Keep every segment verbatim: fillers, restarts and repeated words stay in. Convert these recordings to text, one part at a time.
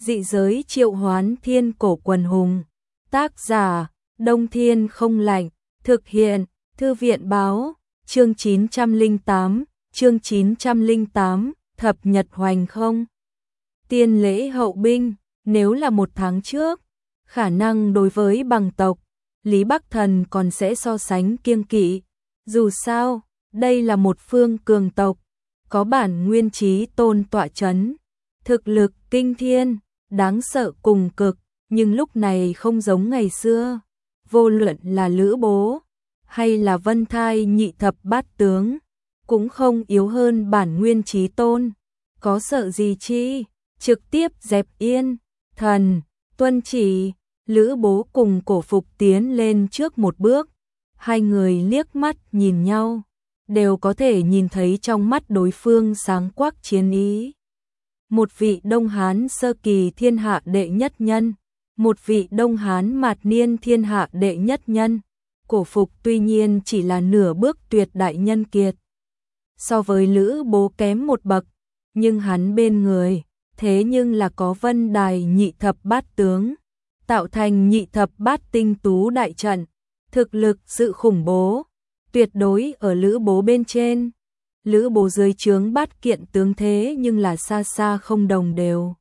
Dị giới triệu hoán thiên cổ quần hùng. Tác giả, Đông Thiên không lạnh. Thực hiện, Thư viện báo, chương chín trăm lẻ tám, chương chín trăm lẻ tám, thập nhật hoành không. Tiên lễ hậu binh, nếu là một tháng trước, khả năng đối với bằng tộc, Lý Bắc Thần còn sẽ so sánh kiêng kỵ. Dù sao, đây là một phương cường tộc, có bản nguyên chí tôn tọa chấn, thực lực kinh thiên, đáng sợ cùng cực, nhưng lúc này không giống ngày xưa. Vô luận là Lữ Bố hay là Vân Thai nhị thập bát tướng, cũng không yếu hơn bản nguyên chí tôn. Có sợ gì chi, trực tiếp dẹp yên. Thần, tuân chỉ. Lữ Bố cùng Cổ Phục tiến lên trước một bước. Hai người liếc mắt nhìn nhau, đều có thể nhìn thấy trong mắt đối phương sáng quắc chiến ý. Một vị Đông Hán sơ kỳ thiên hạ đệ nhất nhân, một vị Đông Hán mạt niên thiên hạ đệ nhất nhân. Cổ Phục tuy nhiên chỉ là nửa bước tuyệt đại nhân kiệt, so với Lữ Bố kém một bậc, nhưng hắn bên người thế nhưng là có Vân Đài nhị thập bát tướng, tạo thành nhị thập bát tinh tú đại trận, thực lực sự khủng bố, tuyệt đối ở Lữ Bố bên trên. Lữ Bố dưới trướng bát kiện tướng thế nhưng là xa xa không đồng đều.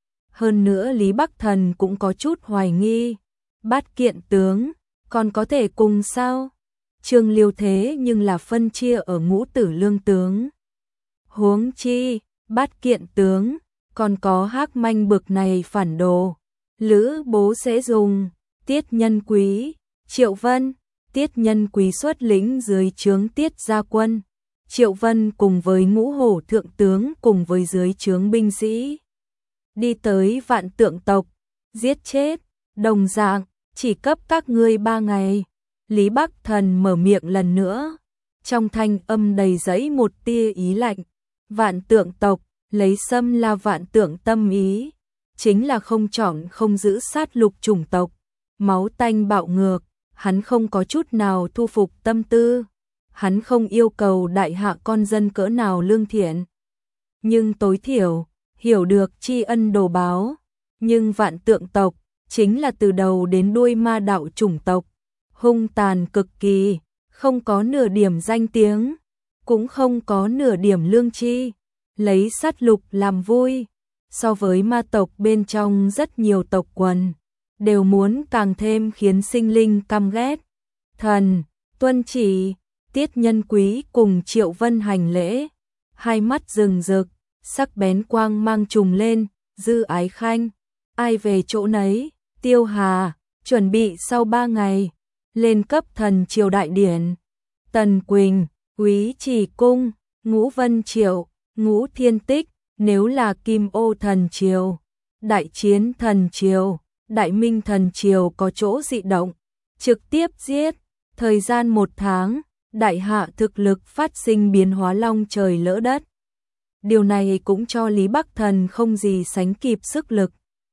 Hơn nữa Lý Bắc Thần cũng có chút hoài nghi, bát kiện tướng còn có thể cùng sao? Trương Liêu thế nhưng là phân chia ở ngũ tử lương tướng. Huống chi, bát kiện tướng còn có Hắc Manh bực này phản đồ. Lữ Bố sẽ dùng Tiết Nhân Quý, Triệu Vân. Tiết Nhân Quý xuất lĩnh dưới trướng Tiết Gia Quân, Triệu Vân cùng với ngũ hổ thượng tướng cùng với dưới trướng binh sĩ đi tới Vạn Tượng tộc, giết chết. Đồng dạng, chỉ cấp các ngươi ba ngày. Lý Bắc Thần mở miệng lần nữa, trong thanh âm đầy dẫy một tia ý lạnh. Vạn Tượng tộc lấy xâm là vạn tượng tâm ý, chính là không chọn không giữ sát lục chủng tộc, máu tanh bạo ngược. Hắn không có chút nào thu phục tâm tư, hắn không yêu cầu đại hạ con dân cỡ nào lương thiện, nhưng tối thiểu hiểu được tri ân đồ báo. Nhưng Vạn Tượng tộc chính là từ đầu đến đuôi ma đạo chủng tộc, hung tàn cực kỳ, không có nửa điểm danh tiếng, cũng không có nửa điểm lương tri, lấy sát lục làm vui. So với ma tộc bên trong rất nhiều tộc quần, đều muốn càng thêm khiến sinh linh căm ghét. Thần, tuân chỉ. Tiết Nhân Quý cùng Triệu Vân hành lễ, hai mắt rừng rực, sắc bén quang mang trùng lên. Dư Ái Khanh, ai về chỗ nấy. Tiêu Hà, chuẩn bị sau ba ngày lên cấp thần triều đại điển. Tần Quỳnh, Úy Trì Cung, Ngũ Vân Triệu, Ngũ Thiên Tích. Nếu là Kim Ô thần triều, Đại Chiến thần triều, Đại Minh thần triều có chỗ dị động, trực tiếp giết. Thời gian một tháng, đại hạ thực lực phát sinh biến hóa long trời lỡ đất. Điều này cũng cho Lý Bắc Thần không gì sánh kịp sức lực.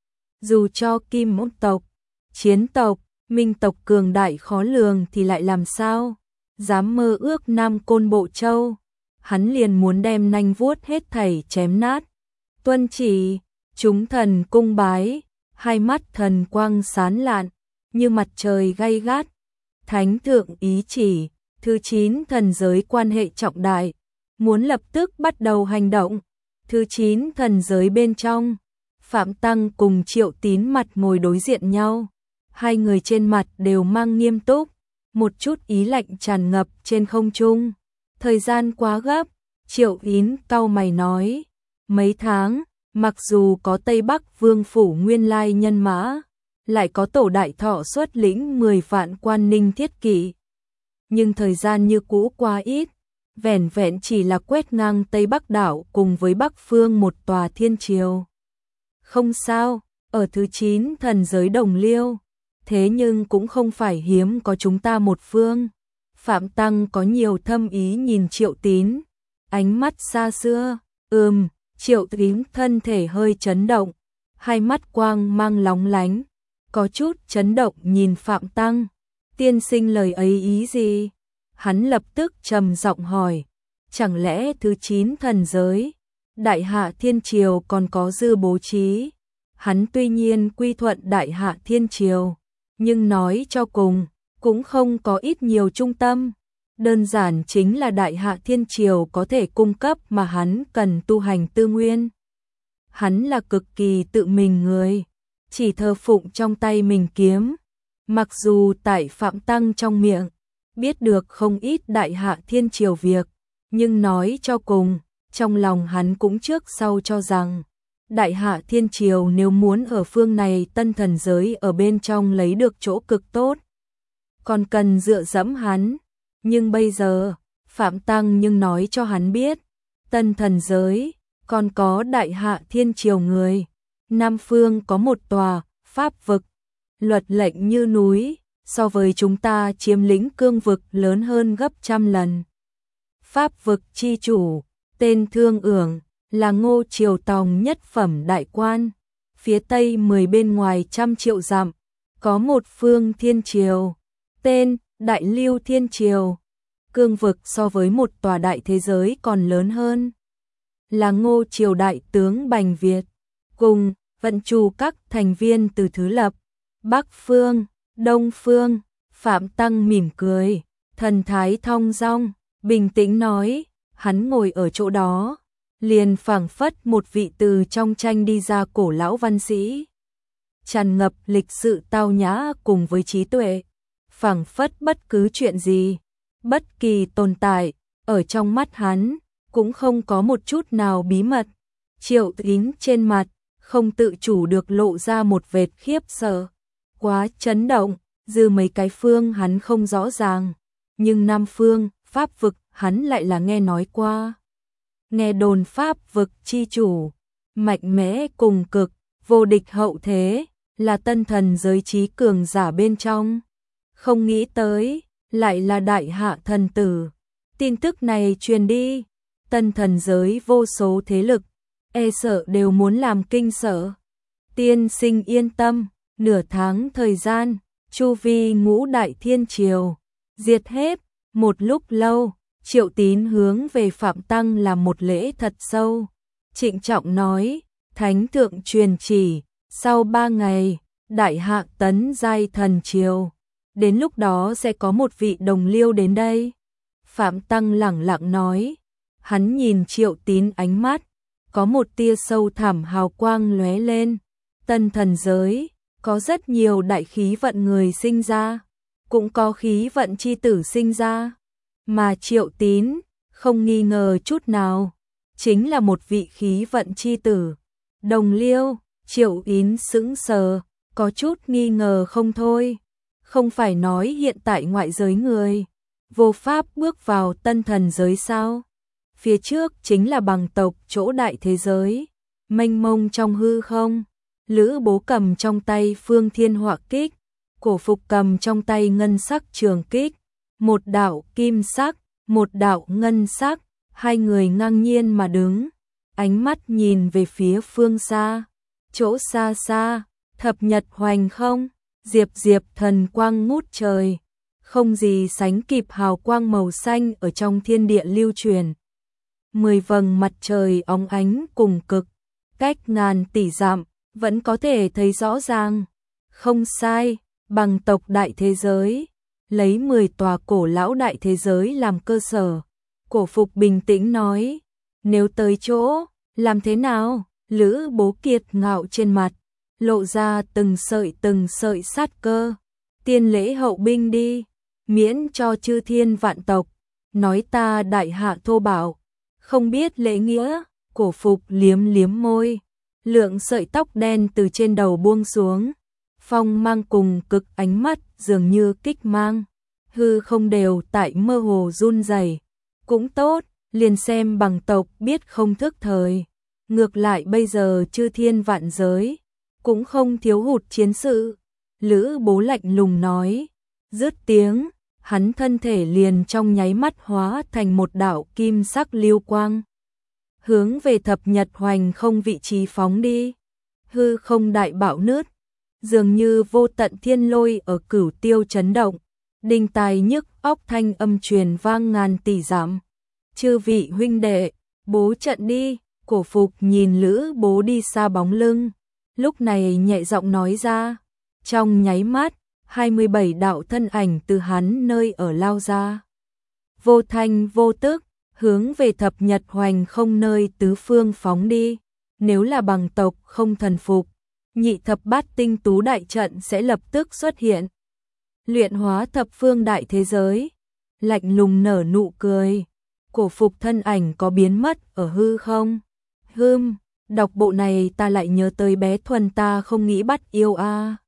Dù cho Kim Ô tộc, Chiến tộc, Minh tộc cường đại khó lường thì lại làm sao? Dám mơ ước Nam Côn Bộ Châu, hắn liền muốn đem nanh vuốt hết thảy chém nát. Tuân chỉ. Chúng thần cung bái, hai mắt thần quang sáng lạn, như mặt trời gay gắt. Thánh thượng ý chỉ, thứ chín thần giới quan hệ trọng đại, muốn lập tức bắt đầu hành động. Thứ chín thần giới bên trong, Phạm Tăng cùng Triệu Tín mặt ngồi đối diện nhau. Hai người trên mặt đều mang nghiêm túc, một chút ý lạnh tràn ngập trên không trung. Thời gian quá gấp, Triệu Tín cau mày nói, mấy tháng. Mặc dù có Tây Bắc Vương phủ nguyên lai nhân mã, lại có Tổ Đại Thọ xuất lĩnh mười vạn quan ninh thiết kỵ, nhưng thời gian như cũ quá ít, vẻn vẹn chỉ là quét ngang Tây Bắc đảo cùng với Bắc phương một tòa thiên triều. Không sao, ở thứ chín thần giới đồng liêu, thế nhưng cũng không phải hiếm có chúng ta một phương. Phạm Tăng có nhiều thâm ý nhìn Triệu Tín, ánh mắt xa xưa. Ừm. Triệu Tín thân thể hơi chấn động, hai mắt quang mang lóng lánh, có chút chấn động nhìn Phạm Tăng. Tiên sinh lời ấy ý gì? Hắn lập tức trầm giọng hỏi, chẳng lẽ thứ chín thần giới, đại hạ thiên triều còn có dư bố trí, hắn tuy nhiên quy thuận Đại Hạ Thiên Triều, nhưng nói cho cùng, cũng không có ít nhiều trung tâm. Đơn giản chính là Đại Hạ Thiên Triều có thể cung cấp mà hắn cần tu hành tư nguyên. Hắn là cực kỳ tự mình người, chỉ thờ phụng trong tay mình kiếm. Mặc dù tại Phạm Tăng trong miệng, biết được không ít Đại Hạ Thiên Triều việc, nhưng nói cho cùng, trong lòng hắn cũng trước sau cho rằng, Đại Hạ Thiên Triều nếu muốn ở phương này tân thần giới ở bên trong lấy được chỗ cực tốt, còn cần dựa dẫm hắn. Nhưng bây giờ, Phạm Tăng nhưng nói cho hắn biết, tân thần giới, còn có Đại Hạ Thiên Triều người. Nam phương có một tòa, pháp vực, luật lệnh như núi, so với chúng ta chiếm lĩnh cương vực lớn hơn gấp trăm lần. Pháp vực chi chủ, tên Thương Ưởng, là Ngô Triều Tòng nhất phẩm đại quan. Phía tây mười bên ngoài trăm triệu dặm, có một phương thiên triều, tên Đại Lưu Thiên Triều. Cương vực so với một tòa đại thế giới còn lớn hơn. Là Ngô Triều đại tướng Bành Việt, cùng vận chủ các thành viên từ Thứ Lập, Bắc Phương, Đông Phương. Phạm Tăng mỉm cười, thần thái thong dong, bình tĩnh nói, hắn ngồi ở chỗ đó, liền phảng phất một vị từ trong tranh đi ra cổ lão văn sĩ, tràn ngập lịch sự tao nhã cùng với trí tuệ, phảng phất bất cứ chuyện gì, bất kỳ tồn tại, ở trong mắt hắn, cũng không có một chút nào bí mật. Triệu Tín trên mặt, không tự chủ được lộ ra một vệt khiếp sợ, quá chấn động, dư mấy cái phương hắn không rõ ràng, nhưng Nam phương, pháp vực, hắn lại là nghe nói qua. Nghe đồn pháp vực chi chủ, mạnh mẽ cùng cực, vô địch hậu thế, là tân thần giới trí cường giả bên trong. Không nghĩ tới, lại là Đại Hạ thần tử. Tin tức này truyền đi, tân thần giới vô số thế lực, e sợ đều muốn làm kinh sợ. Tiên sinh yên tâm, nửa tháng thời gian, chu vi ngũ đại thiên triều, diệt hết. Một lúc lâu, Triệu Tín hướng về Phạm Tăng làm một lễ thật sâu, trịnh trọng nói, thánh thượng truyền chỉ, sau ba ngày, Đại Hạ tấn giai thần triều, đến lúc đó sẽ có một vị đồng liêu đến đây. Phạm Tăng lẳng lặng nói, hắn nhìn Triệu Tín ánh mắt, có một tia sâu thẳm hào quang lóe lên. Tân thần giới, có rất nhiều đại khí vận người sinh ra, cũng có khí vận chi tử sinh ra, mà Triệu Tín, không nghi ngờ chút nào, chính là một vị khí vận chi tử. Đồng liêu, Triệu Tín sững sờ, có chút nghi ngờ không thôi, không phải nói hiện tại ngoại giới người, vô pháp bước vào tân thần giới sao? Phía trước chính là bằng tộc chỗ đại thế giới, mênh mông trong hư không. Lữ Bố cầm trong tay Phương Thiên Họa Kích, Cổ Phục cầm trong tay ngân sắc trường kích, một đạo kim sắc, một đạo ngân sắc, hai người ngang nhiên mà đứng, ánh mắt nhìn về phía phương xa, chỗ xa xa, thập nhật hoành không, diệp diệp thần quang ngút trời, không gì sánh kịp hào quang màu xanh ở trong thiên địa lưu truyền. Mười vầng mặt trời óng ánh cùng cực, cách ngàn tỷ dặm, vẫn có thể thấy rõ ràng. Không sai, bằng tộc đại thế giới, lấy mười tòa cổ lão đại thế giới làm cơ sở. Cổ Phục bình tĩnh nói, nếu tới chỗ, làm thế nào? Lữ Bố kiệt ngạo trên mặt, lộ ra từng sợi từng sợi sát cơ. Tiên lễ hậu binh đi, miễn cho chư thiên vạn tộc, nói ta Đại Hạ thô bạo, không biết lễ nghĩa. Cổ Phục liếm liếm môi, lượng sợi tóc đen từ trên đầu buông xuống, phong mang cùng cực ánh mắt dường như kích mang, hư không đều tại mơ hồ run rẩy. Cũng tốt, liền xem bằng tộc biết không thức thời. Ngược lại bây giờ chư thiên vạn giới, cũng không thiếu hụt chiến sự. Lữ Bố lạnh lùng nói, dứt tiếng, hắn thân thể liền trong nháy mắt hóa thành một đạo kim sắc lưu quang, hướng về thập nhật hoành không vị trí phóng đi. Hư không đại bạo nứt, dường như vô tận thiên lôi ở cửu tiêu chấn động, đinh tai nhức óc thanh âm truyền vang ngàn tỷ dặm. Chư vị huynh đệ, bố trận đi. Cổ Phục nhìn Lữ Bố đi xa bóng lưng, lúc này nhẹ giọng nói ra. Trong nháy mắt, hai mươi bảy đạo thân ảnh từ hắn nơi ở lao ra. Vô thanh vô tức, hướng về thập nhật hoành không nơi tứ phương phóng đi. Nếu là bằng tộc không thần phục, nhị thập bát tinh tú đại trận sẽ lập tức xuất hiện. Luyện hóa thập phương đại thế giới, lạnh lùng nở nụ cười. Cổ phục thân ảnh có biến mất ở hư không? Hừm, đọc bộ này ta lại nhớ tới bé Thuần ta không nghĩ bắt yêu a.